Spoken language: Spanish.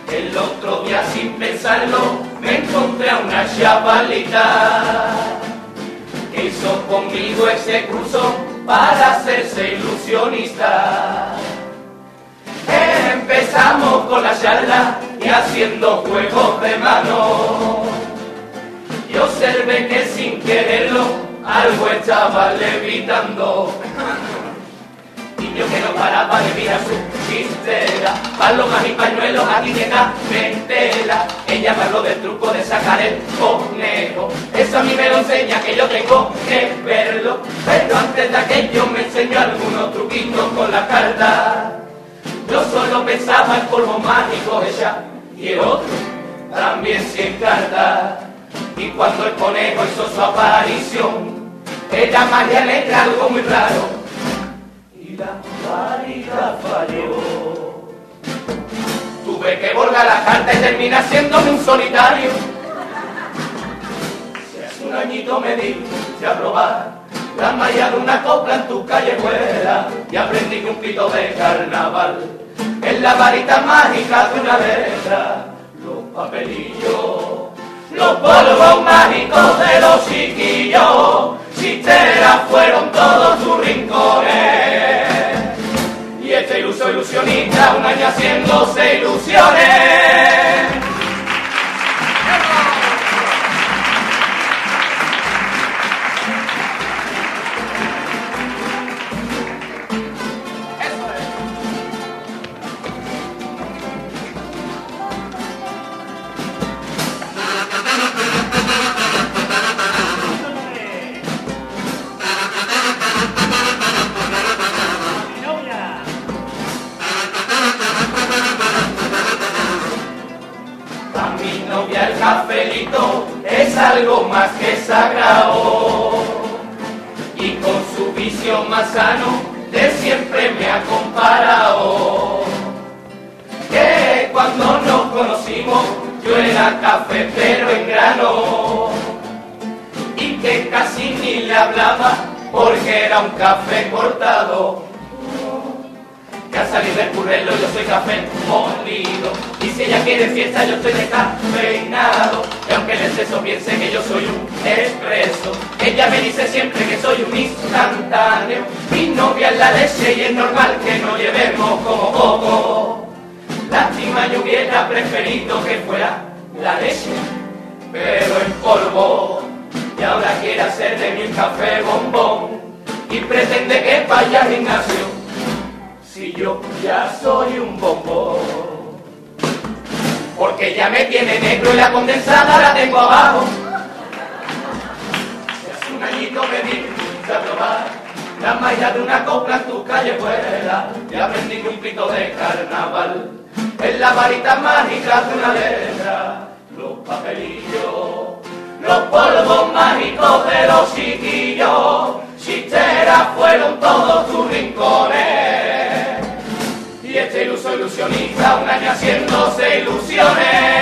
El otro día sin pensarlo me encontré a una chavalita que hizo conmigo ese curso para hacerse ilusionista. Empezamos con la charla y haciendo juegos de mano. Y observé que sin quererlo algo estaba levitando. Y yo que no paraba de mirar su chistera, palomas y pañuelos, aquí llega mentela. Ella me habló del truco de sacar el conejo. Eso a mí me lo enseña, que yo tengo que verlo. Pero antes de aquello me enseñó algunos truquitos con la carta. Yo solo pensaba en polvo mágico ella y el otro también sin carta. Y cuando el conejo hizo su aparición, era magia negra, algo muy raro. Y la varita falló. Tuve que borrar la carta y terminar haciéndome un solitario. Si hace un añito me di a probar la malla de una copla en tu callejuela y aprendí que un pito de carnaval es la varita mágica de una letra. Los papelillos, los polvos mágicos de los chiquillos, chisteras fueron todos sus rincones. Y este iluso ilusionista, un año haciéndose ilusiones. El cafelito es algo más que sagrado y con su vicio más sano de siempre me ha comparado. Que cuando nos conocimos yo era cafetero en grano y que casi ni le hablaba porque era un café cortado. Que al salir del currelo yo soy café molido y si ella quiere fiesta yo estoy descafeinado. Y aunque el exceso piense que yo soy un expreso, ella me dice siempre que soy un instantáneo. Mi novia es la leche y es normal que no llevemos como poco. Lástima, yo hubiera preferido que fuera la leche, pero en polvo. Y ahora quiere hacer de mí un café bombón y pretende que vaya al gimnasio si yo ya soy un bombón. Porque ya me tiene negro y la condensada la tengo abajo. Si hace un añito me di a probar la malla de una copla en tu callejuela y aprendí que un pito de carnaval es la varita mágica de una letra. Los papelillos, los polvos mágicos de los chiquillos, chisteras fueron todos tus rincones. Y este iluso ilusionista, un año haciéndose ilusiones.